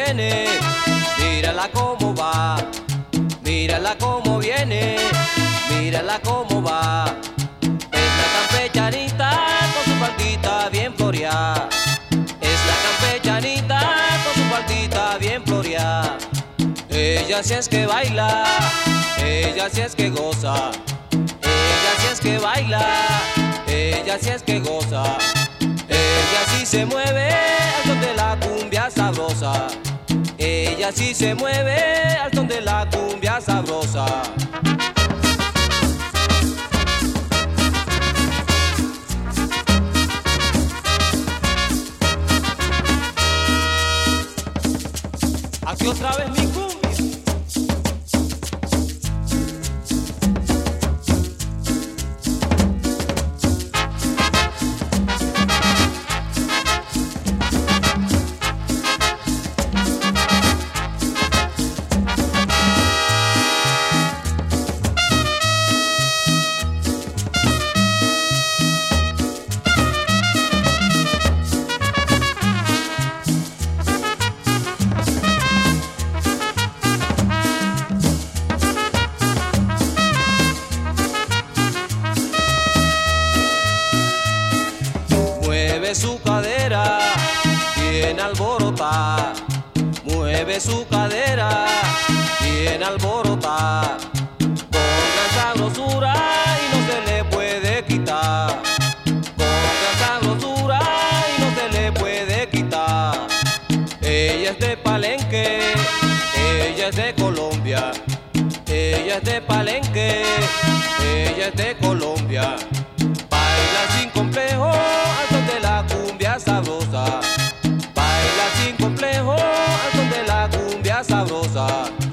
viene, mírala cómo va, mírala cómo viene, mírala cómo va. Es la campechanita con su faldita bien floreada, es la campechanita con su faldita bien floreada. Ella sí es que baila, ella sí es que goza, ella sí es que baila, ella sí es que goza. Ella sí se mueve al son de la cumbia sabrosa, ella sí se mueve al son de la cumbia sabrosa. Aquí otra vez mi cumbia. Mueve su cadera, bien alborotada, mueve su cadera, bien alborotada, con gran sabrosura y no se le puede quitar, con gran sabrosura y no se le puede quitar. Ella es de Palenque, ella es de Colombia, ella es de Palenque, ella es de Colombia. Baila sin complejo al son de la cumbia sabrosa, baila sin complejo al son de la cumbia sabrosa.